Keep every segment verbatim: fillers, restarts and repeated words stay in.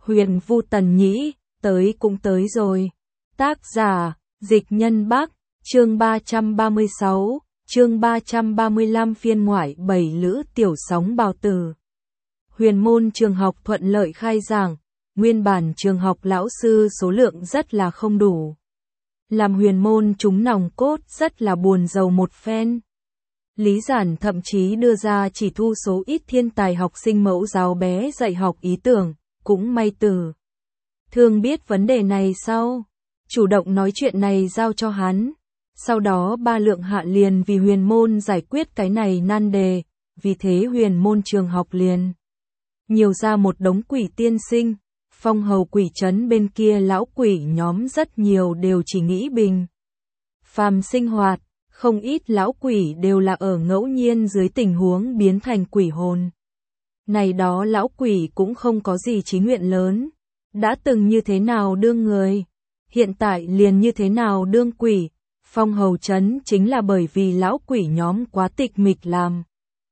Huyền Vu Tần Nhĩ, tới cũng tới rồi. Tác giả, Dịch Nhân Bắc, chương ba trăm ba mươi sáu, chương ba trăm ba mươi lăm phiên ngoại bảy lữ tiểu sóng bào tử. Huyền môn trường học thuận lợi khai giảng, nguyên bản trường học lão sư số lượng rất là không đủ. Làm huyền môn chúng nòng cốt rất là buồn rầu một phen. Lý Giản thậm chí đưa ra chỉ thu số ít thiên tài học sinh mẫu giáo bé dạy học ý tưởng, cũng may Tử Thương biết vấn đề này sau, chủ động nói chuyện này giao cho hắn. Sau đó ba lượng hạ liền vì huyền môn giải quyết cái này nan đề, vì thế huyền môn trường học liền nhiều ra một đống quỷ tiên sinh. Phong hầu quỷ trấn bên kia lão quỷ nhóm rất nhiều đều chỉ nghĩ bình phàm sinh hoạt, không ít lão quỷ đều là ở ngẫu nhiên dưới tình huống biến thành quỷ hồn. Này đó lão quỷ cũng không có gì chí nguyện lớn, đã từng như thế nào đương người, hiện tại liền như thế nào đương quỷ. Phong hầu trấn chính là bởi vì lão quỷ nhóm quá tịch mịch làm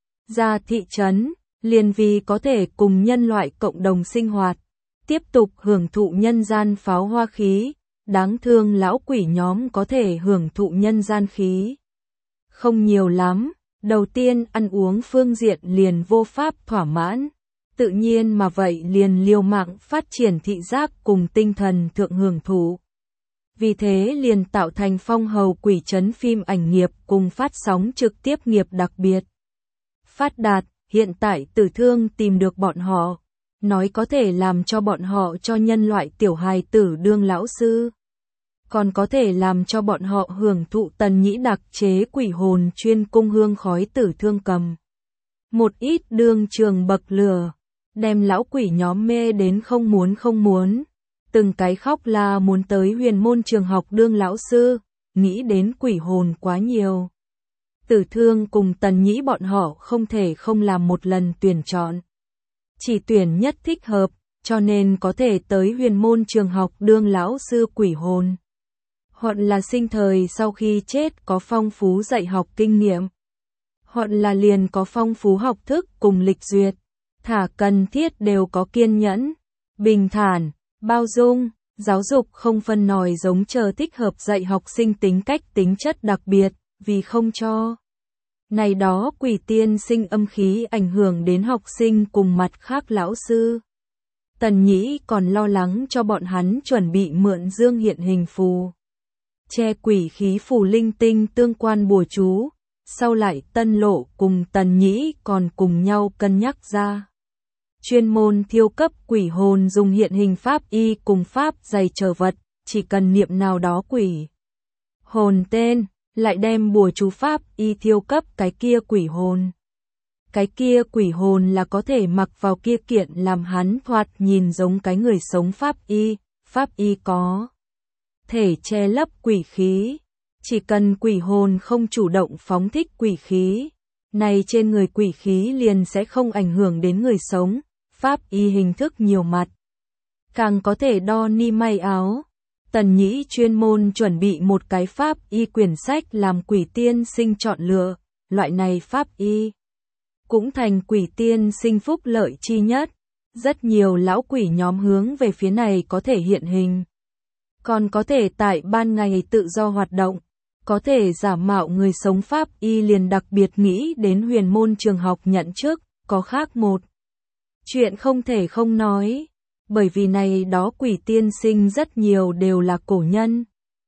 ra thị trấn, liền vì có thể cùng nhân loại cộng đồng sinh hoạt, tiếp tục hưởng thụ nhân gian pháo hoa khí. Đáng thương lão quỷ nhóm có thể hưởng thụ nhân gian khí không nhiều lắm. Đầu tiên ăn uống phương diện liền vô pháp thỏa mãn, tự nhiên mà vậy liền liều mạng phát triển thị giác cùng tinh thần thượng hưởng thụ. Vì thế liền tạo thành phong hầu quỷ trấn phim ảnh nghiệp cùng phát sóng trực tiếp nghiệp đặc biệt phát đạt. Hiện tại Tử Thương tìm được bọn họ, nói có thể làm cho bọn họ cho nhân loại tiểu hài tử đương lão sư, còn có thể làm cho bọn họ hưởng thụ Tần Nhĩ đặc chế quỷ hồn chuyên cung hương khói. Tử Thương cầm một ít đương trường bậc lửa, đem lão quỷ nhóm mê đến không muốn không muốn, từng cái khóc là muốn tới huyền môn trường học đương lão sư, nghĩ đến quỷ hồn quá nhiều. Tử Thương cùng Tần Nhĩ bọn họ không thể không làm một lần tuyển chọn, chỉ tuyển nhất thích hợp, cho nên có thể tới huyền môn trường học đương lão sư quỷ hồn. Hoặc là sinh thời sau khi chết có phong phú dạy học kinh nghiệm, hoặc là liền có phong phú học thức cùng lịch duyệt, thả cần thiết đều có kiên nhẫn, bình thản, bao dung, giáo dục không phân nòi giống chờ thích hợp dạy học sinh tính cách tính chất đặc biệt, vì không cho này đó quỷ tiên sinh âm khí ảnh hưởng đến học sinh cùng mặt khác lão sư. Tần Nhĩ còn lo lắng cho bọn hắn chuẩn bị mượn dương hiện hình phù, che quỷ khí phù linh tinh tương quan bùa chú. Sau lại Tân Lộ cùng Tần Nhĩ còn cùng nhau cân nhắc ra chuyên môn thiêu cấp quỷ hồn dùng hiện hình pháp y cùng pháp dày trở vật, chỉ cần niệm nào đó quỷ hồn tên, lại đem bùa chú pháp y thiêu cấp cái kia quỷ hồn. Cái kia quỷ hồn là có thể mặc vào kia kiện làm hắn thoạt nhìn giống cái người sống pháp y, pháp y có thể che lấp quỷ khí. Chỉ cần quỷ hồn không chủ động phóng thích quỷ khí, này trên người quỷ khí liền sẽ không ảnh hưởng đến người sống. Pháp y hình thức nhiều mặt, càng có thể đo ni may áo. Tần Nhĩ chuyên môn chuẩn bị một cái pháp y quyển sách làm quỷ tiên sinh chọn lựa, loại này pháp y cũng thành quỷ tiên sinh phúc lợi chi nhất. Rất nhiều lão quỷ nhóm hướng về phía này có thể hiện hình, còn có thể tại ban ngày tự do hoạt động, có thể giả mạo người sống. Pháp y liền đặc biệt nghĩ đến huyền môn trường học nhận trước, có khác một chuyện không thể không nói, bởi vì này đó quỷ tiên sinh rất nhiều đều là cổ nhân,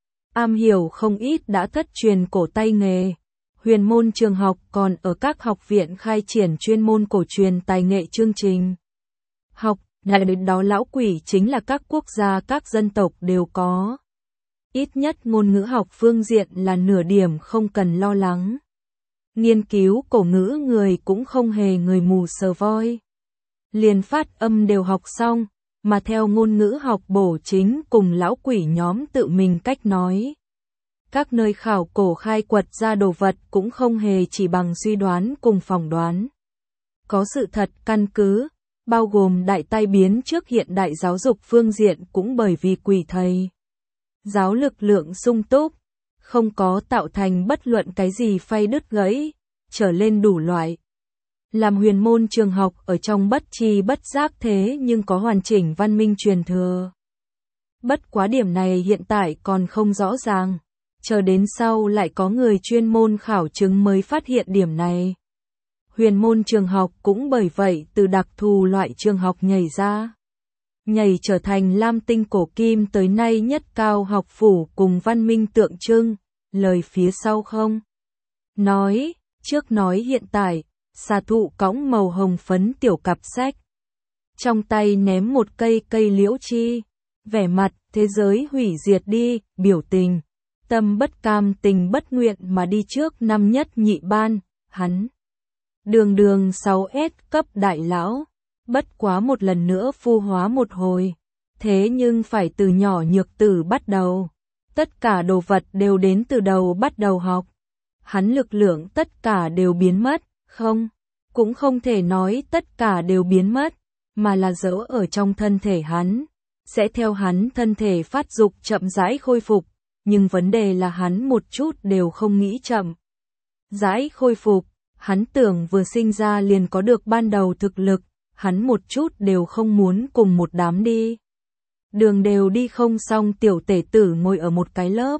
am hiểu không ít đã thất truyền cổ tay nghề. Huyền môn trường học còn ở các học viện khai triển chuyên môn cổ truyền tài nghệ chương trình học, này đó lão quỷ chính là các quốc gia các dân tộc đều có. Ít nhất ngôn ngữ học phương diện là nửa điểm không cần lo lắng. Nghiên cứu cổ ngữ người cũng không hề người mù sờ voi, liền phát âm đều học xong, mà theo ngôn ngữ học bổ chính cùng lão quỷ nhóm tự mình cách nói. Các nơi khảo cổ khai quật ra đồ vật cũng không hề chỉ bằng suy đoán cùng phỏng đoán, có sự thật căn cứ, bao gồm đại tai biến trước hiện đại giáo dục phương diện cũng bởi vì quỷ thầy giáo lực lượng sung túc, không có tạo thành bất luận cái gì phay đứt gãy, trở lên đủ loại làm huyền môn trường học ở trong bất tri bất giác thế nhưng có hoàn chỉnh văn minh truyền thừa. Bất quá điểm này hiện tại còn không rõ ràng, chờ đến sau lại có người chuyên môn khảo chứng mới phát hiện điểm này. Huyền môn trường học cũng bởi vậy từ đặc thù loại trường học nhảy ra. Nhảy trở thành Lam Tinh cổ kim tới nay nhất cao học phủ cùng văn minh tượng trưng, lời phía sau không. Nói, trước nói hiện tại, xà thụ cõng màu hồng phấn tiểu cặp sách. Trong tay ném một cây cây liễu chi, vẻ mặt, thế giới hủy diệt đi, biểu tình. Tâm bất cam tình bất nguyện mà đi trước năm nhất nhị ban, hắn. Đường đường sáu S cấp đại lão, bất quá một lần nữa phu hóa một hồi. Thế nhưng phải từ nhỏ nhược tử bắt đầu. Tất cả đồ vật đều đến từ đầu bắt đầu học. Hắn lực lượng tất cả đều biến mất, không, cũng không thể nói tất cả đều biến mất, mà là dỡ ở trong thân thể hắn. Sẽ theo hắn thân thể phát dục chậm rãi khôi phục, nhưng vấn đề là hắn một chút đều không nghĩ chậm rãi khôi phục. Hắn tưởng vừa sinh ra liền có được ban đầu thực lực, hắn một chút đều không muốn cùng một đám đi. Đường đều đi không xong tiểu tể tử ngồi ở một cái lớp.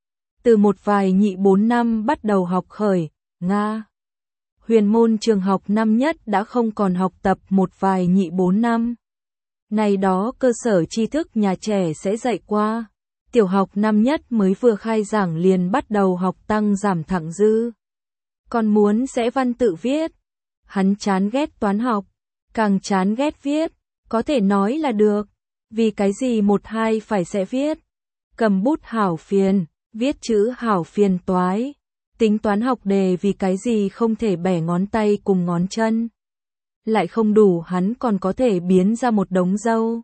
Từ một vài nhị bốn năm bắt đầu học khởi, Nga. Huyền môn trường học năm nhất đã không còn học tập một vài nhị bốn năm. Này đó cơ sở tri thức nhà trẻ sẽ dạy qua. Tiểu học năm nhất mới vừa khai giảng liền bắt đầu học tăng giảm thẳng dư. Còn muốn sẽ văn tự viết. Hắn chán ghét toán học, càng chán ghét viết, có thể nói là được. Vì cái gì một hai phải sẽ viết. Cầm bút hảo phiền, viết chữ hảo phiền toái. Tính toán học đề vì cái gì không thể bẻ ngón tay cùng ngón chân. Lại không đủ hắn còn có thể biến ra một đống dâu.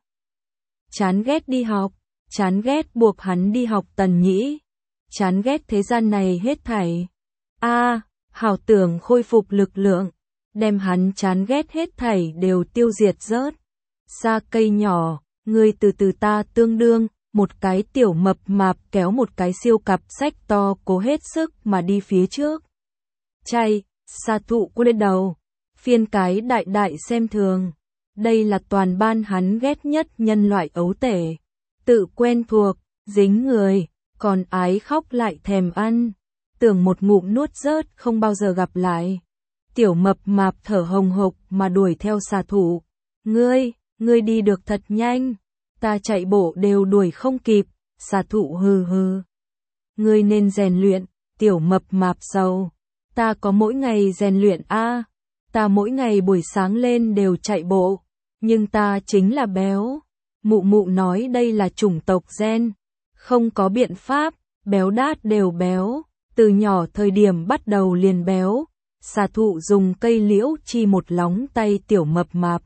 Chán ghét đi học, chán ghét buộc hắn đi học tần nhĩ. Chán ghét thế gian này hết thảy. A, à, hảo tưởng khôi phục lực lượng, đem hắn chán ghét hết thảy đều tiêu diệt rớt. Xa cây nhỏ, người từ từ ta tương đương, một cái tiểu mập mạp kéo một cái siêu cặp sách to cố hết sức mà đi phía trước. Chay, xà thụ cô lên đầu, phiên cái đại đại xem thường. Đây là toàn ban hắn ghét nhất nhân loại ấu tể. Tự quen thuộc, dính người, còn ái khóc lại thèm ăn. Tưởng một ngụm nuốt rớt không bao giờ gặp lại. Tiểu mập mạp thở hồng hộc mà đuổi theo xà thụ. Ngươi, ngươi đi được thật nhanh. Ta chạy bộ đều đuổi không kịp. Xà thụ hừ hừ. Ngươi nên rèn luyện, tiểu mập mạp sầu. Ta có mỗi ngày rèn luyện a. À, ta mỗi ngày buổi sáng lên đều chạy bộ. Nhưng ta chính là béo. Mụ mụ nói đây là chủng tộc gen. Không có biện pháp, béo đát đều béo. Từ nhỏ thời điểm bắt đầu liền béo. Xà thụ dùng cây liễu chi một lóng tay tiểu mập mạp.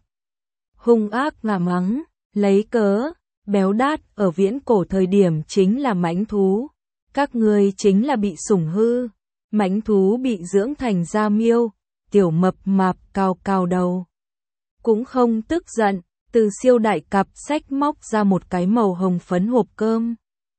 Hung ác ngả mắng, lấy cớ, béo đát ở viễn cổ thời điểm chính là mãnh thú. Các ngươi chính là bị sủng hư. Mãnh thú bị dưỡng thành da miêu, tiểu mập mạp cao cao đầu. Cũng không tức giận, từ siêu đại cặp sách móc ra một cái màu hồng phấn hộp cơm.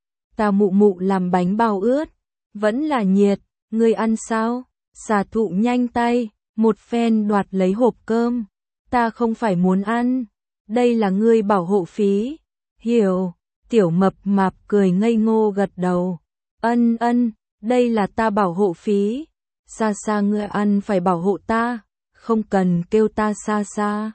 Ta mụ mụ làm bánh bao ướt, vẫn là nhiệt, ngươi ăn sao? Xà thụ nhanh tay, một phen đoạt lấy hộp cơm. Ta không phải muốn ăn, đây là ngươi bảo hộ phí. Hiểu, tiểu mập mạp cười ngây ngô gật đầu. Ân ân, đây là ta bảo hộ phí. Xa xa ngươi ăn phải bảo hộ ta, không cần kêu ta xa xa.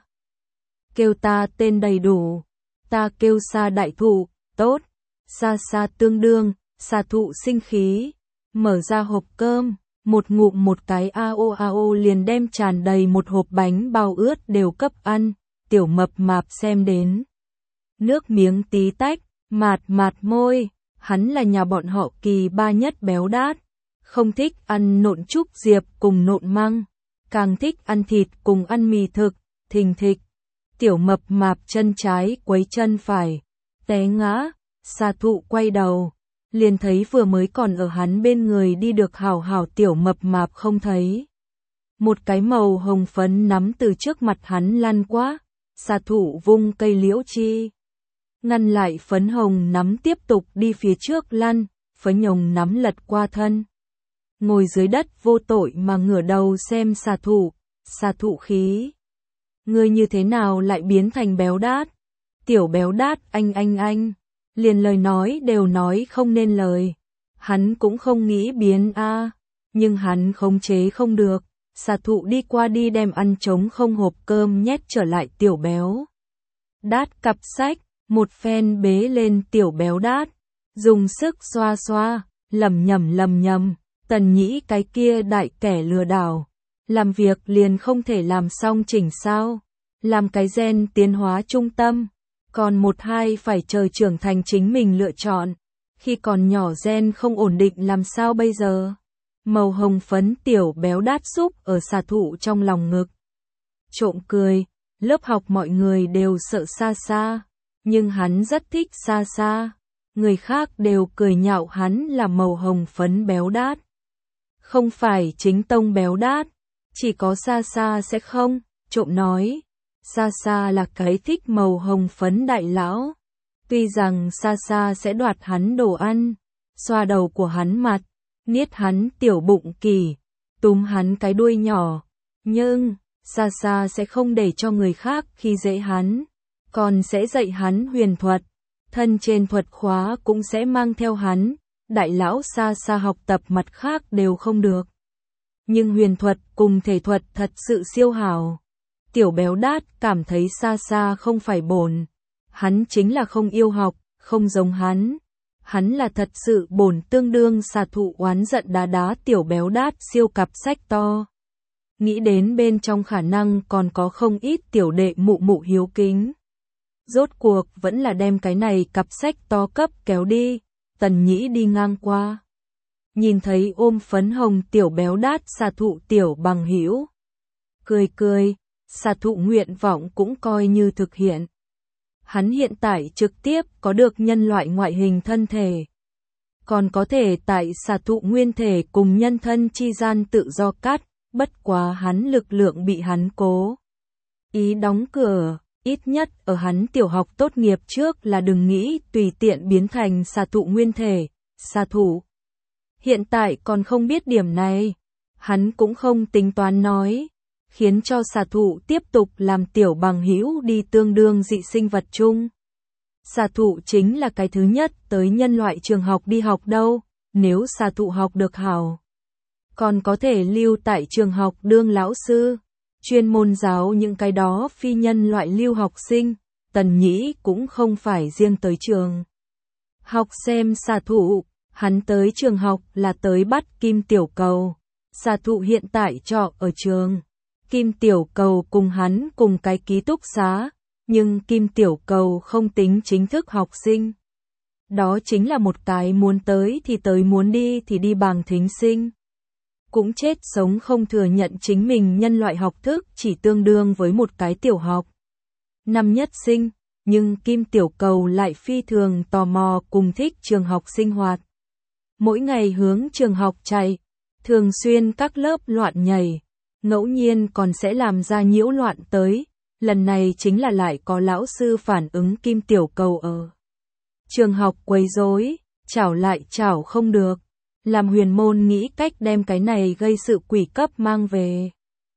Kêu ta tên đầy đủ, ta kêu xa đại thụ, tốt. Xa xa tương đương, xà thụ sinh khí, mở ra hộp cơm, một ngụm một cái ao ao liền đem tràn đầy một hộp bánh bao ướt đều cấp ăn. Tiểu mập mạp xem đến nước miếng tí tách, mạt mạt môi. Hắn là nhà bọn họ kỳ ba nhất béo đát, không thích ăn nộn trúc diệp cùng nộn măng, càng thích ăn thịt cùng ăn mì thực, thình thịch. Tiểu mập mạp chân trái quấy chân phải, té ngã. Xà thụ quay đầu, liền thấy vừa mới còn ở hắn bên người đi được hảo hảo tiểu mập mạp không thấy. Một cái màu hồng phấn nắm từ trước mặt hắn lăn qua, xà thụ vung cây liễu chi. Ngăn lại phấn hồng nắm tiếp tục đi phía trước lăn, phấn hồng nắm lật qua thân. Ngồi dưới đất vô tội mà ngửa đầu xem xà thụ, xà thụ khí. Ngươi như thế nào lại biến thành béo đát? Tiểu béo đát anh anh anh. Liền lời nói đều nói không nên lời. Hắn cũng không nghĩ biến a, à, nhưng hắn khống chế không được. Xà thụ đi qua đi đem ăn trống không hộp cơm nhét trở lại tiểu béo đát cặp sách, một phen bế lên tiểu béo đát, dùng sức xoa xoa, lầm nhầm lầm nhầm, Tần Nhĩ cái kia đại kẻ lừa đảo, làm việc liền không thể làm xong chỉnh sao, làm cái gen tiến hóa trung tâm, còn một hai phải chờ trưởng thành chính mình lựa chọn, khi còn nhỏ gen không ổn định làm sao bây giờ? Màu hồng phấn tiểu béo đát xúc ở xà thụ trong lòng ngực. Trộm cười, lớp học mọi người đều sợ Sa Sa, nhưng hắn rất thích Sa Sa. Người khác đều cười nhạo hắn là màu hồng phấn béo đát. Không phải chính tông béo đát, chỉ có Sa Sa sẽ không, trộm nói. Sa Sa là cái thích màu hồng phấn đại lão. Tuy rằng Sa Sa sẽ đoạt hắn đồ ăn, xoa đầu của hắn mặt, niết hắn tiểu bụng kỳ, túm hắn cái đuôi nhỏ, nhưng Sa Sa sẽ không để cho người khác khi dễ hắn, còn sẽ dạy hắn huyền thuật, thân trên thuật khóa cũng sẽ mang theo hắn, đại lão Sa Sa học tập mặt khác đều không được. Nhưng huyền thuật cùng thể thuật thật sự siêu hảo. Tiểu béo đát cảm thấy Sa Sa không phải bổn, hắn chính là không yêu học, không giống hắn. Hắn là thật sự bổn tương đương xà thụ oán giận đá đá tiểu béo đát siêu cặp sách to. Nghĩ đến bên trong khả năng còn có không ít tiểu đệ mụ mụ hiếu kính. Rốt cuộc vẫn là đem cái này cặp sách to cấp kéo đi, Tần Nhĩ đi ngang qua. Nhìn thấy ôm phấn hồng tiểu béo đát xà thụ tiểu bằng hữu, cười cười, xà thụ nguyện vọng cũng coi như thực hiện. Hắn hiện tại trực tiếp có được nhân loại ngoại hình thân thể, còn có thể tại xà thụ nguyên thể cùng nhân thân chi gian tự do cắt, bất quá hắn lực lượng bị hắn cố ý đóng cửa, ít nhất ở hắn tiểu học tốt nghiệp trước là đừng nghĩ tùy tiện biến thành xà thụ nguyên thể, xà thụ. Hiện tại còn không biết điểm này, hắn cũng không tính toán nói, khiến cho xà thụ tiếp tục làm tiểu bằng hữu đi tương đương dị sinh vật chung. Xà thụ chính là cái thứ nhất tới nhân loại trường học đi học đâu, nếu xà thụ học được hảo, còn có thể lưu tại trường học đương lão sư, chuyên môn giáo những cái đó phi nhân loại lưu học sinh. Tần Nhĩ cũng không phải riêng tới trường học xem xà thụ, hắn tới trường học là tới bắt Kim Tiểu Cầu. Xà thụ hiện tại trọ ở trường, Kim Tiểu Cầu cùng hắn cùng cái ký túc xá, nhưng Kim Tiểu Cầu không tính chính thức học sinh. Đó chính là một cái muốn tới thì tới muốn đi thì đi bằng thính sinh. Cũng chết sống không thừa nhận chính mình nhân loại học thức chỉ tương đương với một cái tiểu học năm nhất sinh, nhưng Kim Tiểu Cầu lại phi thường tò mò cùng thích trường học sinh hoạt. Mỗi ngày hướng trường học chạy, thường xuyên các lớp loạn nhảy, ngẫu nhiên còn sẽ làm ra nhiễu loạn tới, lần này chính là lại có lão sư phản ứng Kim Tiểu Cầu ở trường học quấy rối, chảo lại chảo không được, làm huyền môn nghĩ cách đem cái này gây sự quỷ cấp mang về.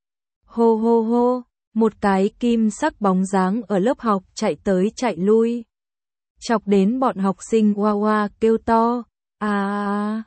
Hô hô hô, một cái kim sắc bóng dáng ở lớp học chạy tới chạy lui, chọc đến bọn học sinh oa oa kêu to, à,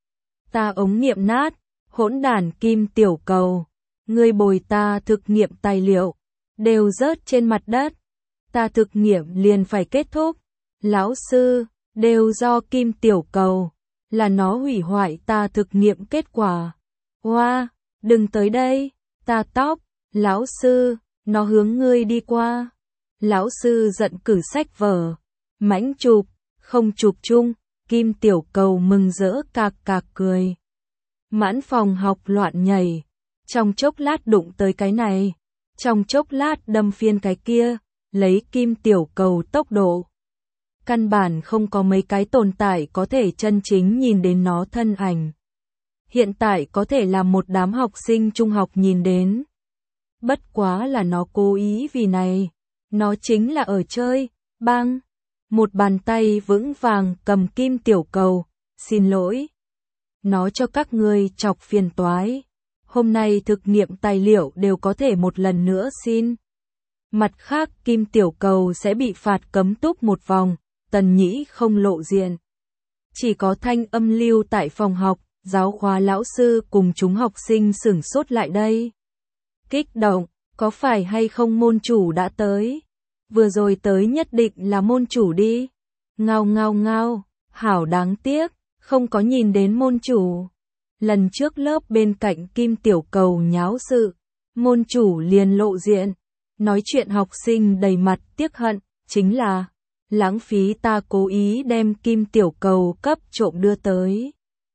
ta ống nghiệm nát, hỗn đản Kim Tiểu Cầu, ngươi bồi ta thực nghiệm tài liệu, đều rớt trên mặt đất, ta thực nghiệm liền phải kết thúc, lão sư, đều do Kim Tiểu Cầu, là nó hủy hoại ta thực nghiệm kết quả, oa, đừng tới đây, ta tóc, lão sư, nó hướng ngươi đi qua, lão sư giận cử sách vở, mãnh chụp, không chụp chung, Kim Tiểu Cầu mừng rỡ cạc cạc cười. Mãn phòng học loạn nhảy, trong chốc lát đụng tới cái này, trong chốc lát đâm phiên cái kia, lấy Kim Tiểu Cầu tốc độ. Căn bản không có mấy cái tồn tại có thể chân chính nhìn đến nó thân ảnh. Hiện tại có thể là một đám học sinh trung học nhìn đến. Bất quá là nó cố ý vì này, nó chính là ở chơi, bang. Một bàn tay vững vàng cầm Kim Tiểu Cầu, xin lỗi. Nó cho các ngươi chọc phiền toái. Hôm nay thực nghiệm tài liệu đều có thể một lần nữa xin. Mặt khác Kim Tiểu Cầu sẽ bị phạt cấm túc một vòng, Tần Nhĩ không lộ diện. Chỉ có thanh âm lưu tại phòng học, giáo khóa lão sư cùng chúng học sinh sửng sốt lại đây. Kích động, có phải hay không môn chủ đã tới? Vừa rồi tới nhất định là môn chủ đi. Ngao ngao ngao, hảo đáng tiếc, không có nhìn đến môn chủ. Lần trước lớp bên cạnh Kim Tiểu Cầu nháo sự, môn chủ liền lộ diện. Nói chuyện học sinh đầy mặt tiếc hận, chính là lãng phí ta cố ý đem Kim Tiểu Cầu cấp trộm đưa tới.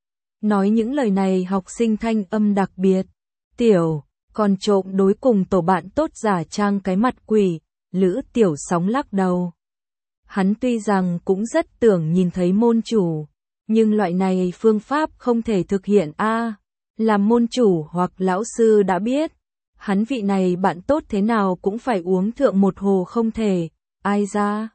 Nói những lời này học sinh thanh âm đặc biệt. Tiểu, còn trộm đối cùng tổ bạn tốt giả trang cái mặt quỷ, Lữ Tiểu Sóng lắc đầu. Hắn tuy rằng cũng rất tưởng nhìn thấy môn chủ, nhưng loại này phương pháp không thể thực hiện a. Làm môn chủ hoặc lão sư đã biết, hắn vị này bạn tốt thế nào cũng phải uống thượng một hồ không thể, ai ra?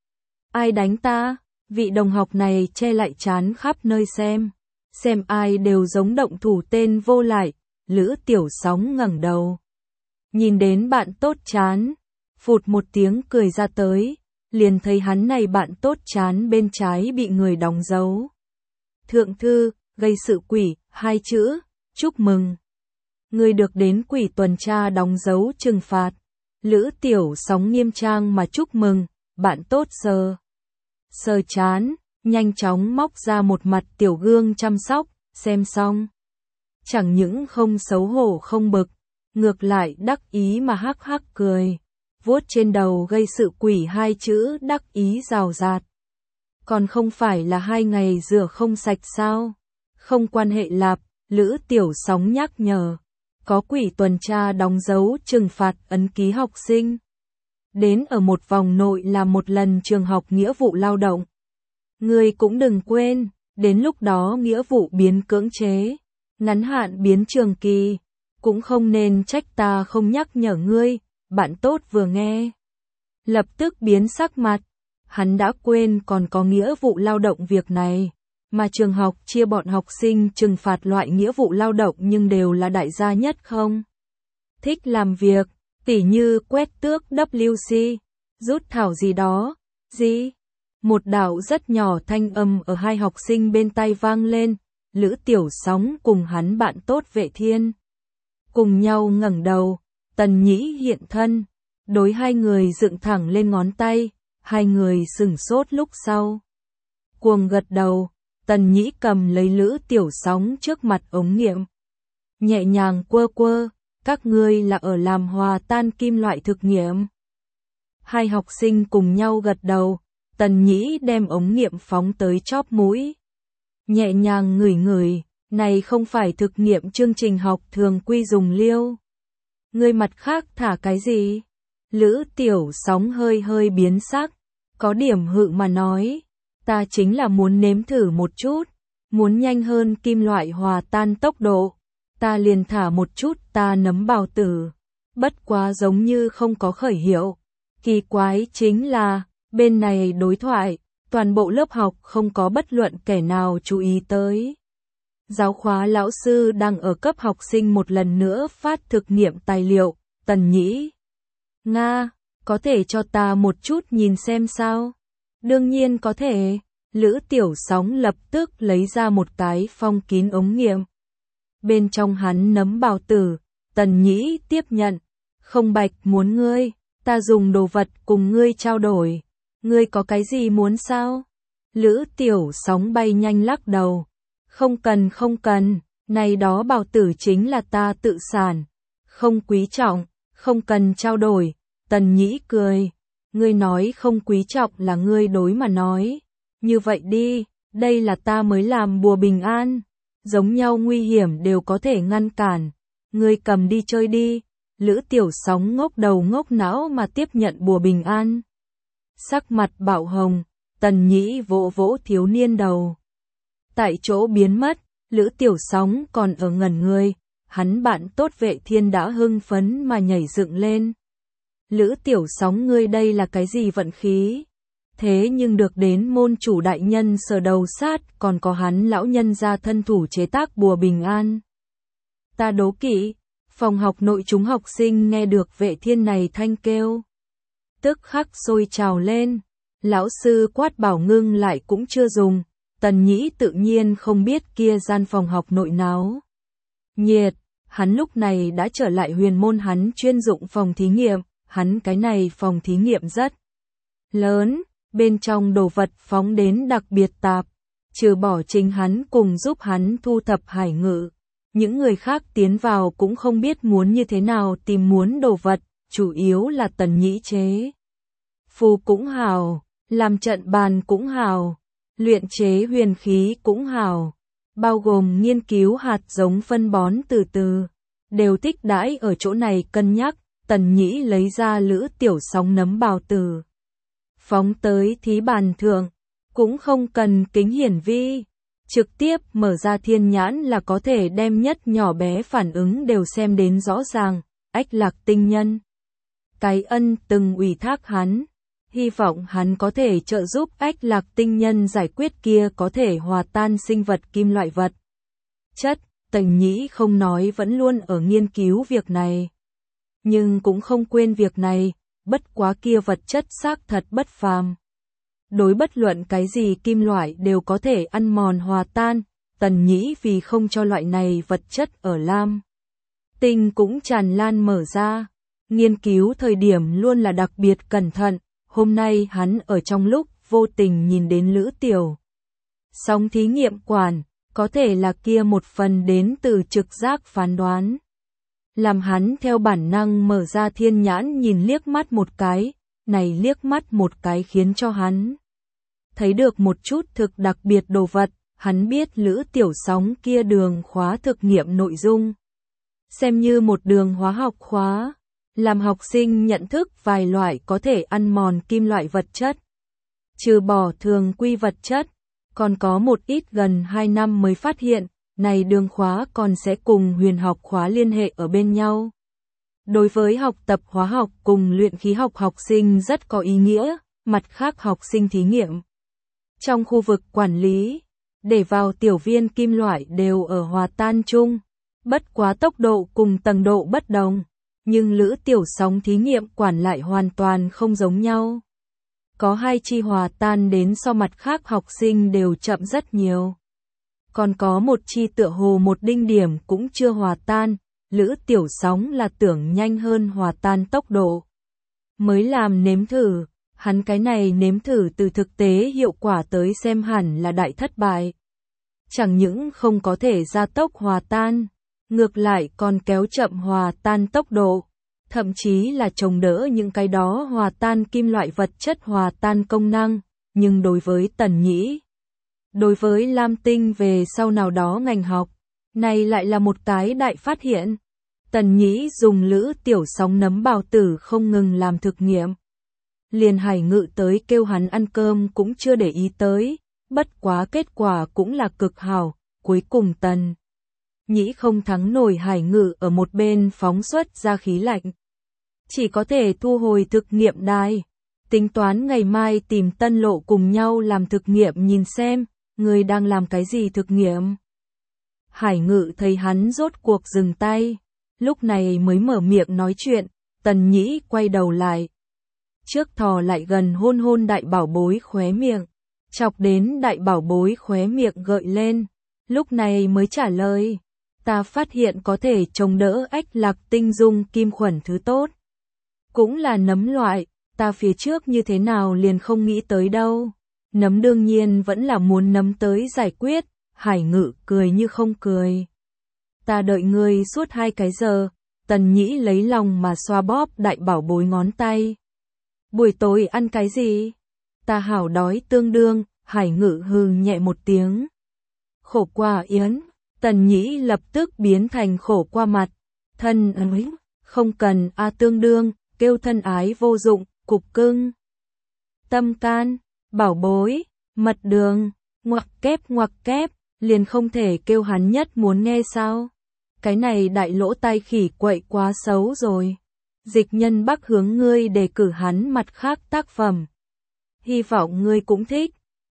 Ai đánh ta? Vị đồng học này che lại chán khắp nơi xem, xem ai đều giống động thủ tên vô lại, Lữ Tiểu Sóng ngẩng đầu. Nhìn đến bạn tốt chán, phụt một tiếng cười ra tới, liền thấy hắn này bạn tốt chán bên trái bị người đóng dấu. Thượng thư, gây sự quỷ, hai chữ, chúc mừng. Người được đến quỷ tuần tra đóng dấu trừng phạt. Lữ Tiểu Sóng nghiêm trang mà chúc mừng, bạn tốt sờ. Sờ chán, nhanh chóng móc ra một mặt tiểu gương chăm sóc, xem xong. Chẳng những không xấu hổ không bực, ngược lại đắc ý mà hắc hắc cười. Vuốt trên đầu gây sự quỷ hai chữ đắc ý rào rạt. Còn không phải là hai ngày rửa không sạch sao? Không quan hệ lạp, Lữ Tiểu Sóng nhắc nhở. Có quỷ tuần tra đóng dấu trừng phạt ấn ký học sinh. Đến ở một vòng nội là một lần trường học nghĩa vụ lao động. Ngươi cũng đừng quên, đến lúc đó nghĩa vụ biến cưỡng chế, ngắn hạn biến trường kỳ. Cũng không nên trách ta không nhắc nhở ngươi, bạn tốt vừa nghe. Lập tức biến sắc mặt, hắn đã quên còn có nghĩa vụ lao động việc này. Mà trường học chia bọn học sinh trừng phạt loại nghĩa vụ lao động nhưng đều là đại gia nhất không? Thích làm việc, tỉ như quét tước W C, rút thảo gì đó, gì? Một đạo rất nhỏ thanh âm ở hai học sinh bên tai vang lên, Lữ Tiểu Sóng cùng hắn bạn tốt Vệ Thiên. Cùng nhau ngẩng đầu, Tần Nhĩ hiện thân, đối hai người dựng thẳng lên ngón tay, hai người sửng sốt lúc sau. Cuồng gật đầu. Tần Nhĩ cầm lấy Lữ Tiểu Sóng trước mặt ống nghiệm. Nhẹ nhàng quơ quơ, các ngươi là ở làm hòa tan kim loại thực nghiệm. Hai học sinh cùng nhau gật đầu, Tần Nhĩ đem ống nghiệm phóng tới chóp mũi. Nhẹ nhàng ngửi ngửi, này không phải thực nghiệm chương trình học thường quy dùng liêu. Ngươi mặt khác thả cái gì? Lữ Tiểu Sóng hơi hơi biến sắc, có điểm hự mà nói. Ta chính là muốn nếm thử một chút, muốn nhanh hơn kim loại hòa tan tốc độ, ta liền thả một chút ta nấm bào tử, bất quá giống như không có khởi hiệu. Kỳ quái chính là, bên này đối thoại, toàn bộ lớp học không có bất luận kẻ nào chú ý tới. Giáo khóa lão sư đang ở cấp học sinh một lần nữa phát thực nghiệm tài liệu, Tần Nhĩ. Nga, có thể cho ta một chút nhìn xem sao? Đương nhiên có thể, Lữ Tiểu Sóng lập tức lấy ra một cái phong kín ống nghiệm. Bên trong hắn nấm bào tử, Tần Nhĩ tiếp nhận, không bạch muốn ngươi, ta dùng đồ vật cùng ngươi trao đổi, ngươi có cái gì muốn sao? Lữ Tiểu Sóng bay nhanh lắc đầu, không cần không cần, này đó bào tử chính là ta tự sản, không quý trọng, không cần trao đổi. Tần Nhĩ cười. Ngươi nói không quý trọng là ngươi đối mà nói. Như vậy đi, đây là ta mới làm bùa bình an. Giống nhau nguy hiểm đều có thể ngăn cản. Ngươi cầm đi chơi đi. Lữ Tiểu Sóng ngốc đầu ngốc não mà tiếp nhận bùa bình an. Sắc mặt bạo hồng, Tần Nhĩ vỗ vỗ thiếu niên đầu. Tại chỗ biến mất, Lữ Tiểu Sóng còn ở ngẩn người. Hắn bạn tốt Vệ Thiên đã hưng phấn mà nhảy dựng lên. Lữ Tiểu Sóng ngươi đây là cái gì vận khí? Thế nhưng được đến môn chủ đại nhân sở đầu sát, còn có hắn lão nhân ra thân thủ chế tác bùa bình an. Ta đố kỵ. Phòng học nội chúng học sinh nghe được Vệ Thiên này thanh kêu, tức khắc sôi trào lên. Lão sư quát bảo ngưng lại cũng chưa dùng, Tần Nhĩ tự nhiên không biết kia gian phòng học nội náo nhiệt, hắn lúc này đã trở lại huyền môn hắn chuyên dụng phòng thí nghiệm, hắn cái này phòng thí nghiệm rất lớn, bên trong đồ vật phóng đến đặc biệt tạp, trừ bỏ chính hắn cùng giúp hắn thu thập Hải Ngự. Những người khác tiến vào cũng không biết muốn như thế nào tìm muốn đồ vật, chủ yếu là Tần Nhĩ chế. Phù cũng hào, làm trận bàn cũng hào, luyện chế huyền khí cũng hào, bao gồm nghiên cứu hạt giống phân bón từ từ, đều thích đãi ở chỗ này cân nhắc. Tần Nhĩ lấy ra Lữ Tiểu Sóng nấm bào tử, phóng tới thí bàn thượng, cũng không cần kính hiển vi. Trực tiếp mở ra thiên nhãn là có thể đem nhất nhỏ bé phản ứng đều xem đến rõ ràng. Ách Lạc tinh nhân, cái ân từng ủy thác hắn, hy vọng hắn có thể trợ giúp Ách Lạc tinh nhân giải quyết kia có thể hòa tan sinh vật kim loại vật chất. Tần Nhĩ không nói vẫn luôn ở nghiên cứu việc này, nhưng cũng không quên việc này, bất quá kia vật chất xác thật bất phàm. Đối bất luận cái gì kim loại đều có thể ăn mòn hòa tan, Tần Nhĩ vì không cho loại này vật chất ở Lam Tinh cũng tràn lan mở ra. Nghiên cứu thời điểm luôn là đặc biệt cẩn thận, hôm nay hắn ở trong lúc vô tình nhìn đến Lữ Tiểu Sóng thí nghiệm quản, có thể là kia một phần đến từ trực giác phán đoán. Làm hắn theo bản năng mở ra thiên nhãn nhìn liếc mắt một cái, này liếc mắt một cái khiến cho hắn thấy được một chút thực đặc biệt đồ vật, hắn biết Lữ Tiểu Sóng kia đường khóa thực nghiệm nội dung. Xem như một đường hóa học khóa, làm học sinh nhận thức vài loại có thể ăn mòn kim loại vật chất. Trừ bỏ thường quy vật chất, còn có một ít gần hai năm mới phát hiện, này đường khóa còn sẽ cùng huyền học khóa liên hệ ở bên nhau. Đối với học tập hóa học cùng luyện khí học học sinh rất có ý nghĩa, mặt khác học sinh thí nghiệm. Trong khu vực quản lý, để vào tiểu viên kim loại đều ở hòa tan chung, bất quá tốc độ cùng tầng độ bất đồng, nhưng Lữ Tiểu Sóng thí nghiệm quản lại hoàn toàn không giống nhau. Có hai chi hòa tan đến so mặt khác học sinh đều chậm rất nhiều. Còn có một chi tựa hồ một đinh điểm cũng chưa hòa tan, Lữ Tiểu Sóng là tưởng nhanh hơn hòa tan tốc độ. Mới làm nếm thử, hắn cái này nếm thử từ thực tế hiệu quả tới xem hẳn là đại thất bại. Chẳng những không có thể gia tốc hòa tan, ngược lại còn kéo chậm hòa tan tốc độ, thậm chí là chống đỡ những cái đó hòa tan kim loại vật chất hòa tan công năng, nhưng đối với Tần Nhĩ, đối với Lam Tinh về sau nào đó ngành học, này lại là một cái đại phát hiện. Tần Nhĩ dùng Lữ Tiểu Sóng nấm bào tử không ngừng làm thực nghiệm. Liền Hải Ngự tới kêu hắn ăn cơm cũng chưa để ý tới, bất quá kết quả cũng là cực hảo, cuối cùng Tần Nhĩ không thắng nổi Hải Ngự ở một bên phóng xuất ra khí lạnh. Chỉ có thể thu hồi thực nghiệm đài, tính toán ngày mai tìm Tân Lộ cùng nhau làm thực nghiệm nhìn xem, người đang làm cái gì thực nghiệm. Hải Ngự thấy hắn rốt cuộc dừng tay, lúc này mới mở miệng nói chuyện. Tần Nhĩ quay đầu lại, trước thò lại gần hôn hôn đại bảo bối khóe miệng, chọc đến đại bảo bối khóe miệng gợi lên, lúc này mới trả lời, ta phát hiện có thể chống đỡ Ách Lạc tinh dung kim khuẩn thứ tốt. Cũng là nấm loại, ta phía trước như thế nào liền không nghĩ tới đâu. Nấm đương nhiên vẫn là muốn nấm tới giải quyết, Hải Ngự cười như không cười. Ta đợi ngươi suốt hai cái giờ, Tần Nhĩ lấy lòng mà xoa bóp đại bảo bối ngón tay. Buổi tối ăn cái gì? Ta hảo đói tương đương, Hải Ngự hừ nhẹ một tiếng. Khổ qua yến, Tần Nhĩ lập tức biến thành khổ qua mặt. Thân ái, không cần a tương đương, kêu thân ái vô dụng, cục cưng. Tâm can, bảo bối, mật đường, ngoặc kép ngoặc kép, liền không thể kêu hắn nhất muốn nghe sao? Cái này đại lỗ tai khỉ quậy quá xấu rồi. Dịch Nhân Bắc hướng ngươi đề cử hắn mặt khác tác phẩm. Hy vọng ngươi cũng thích.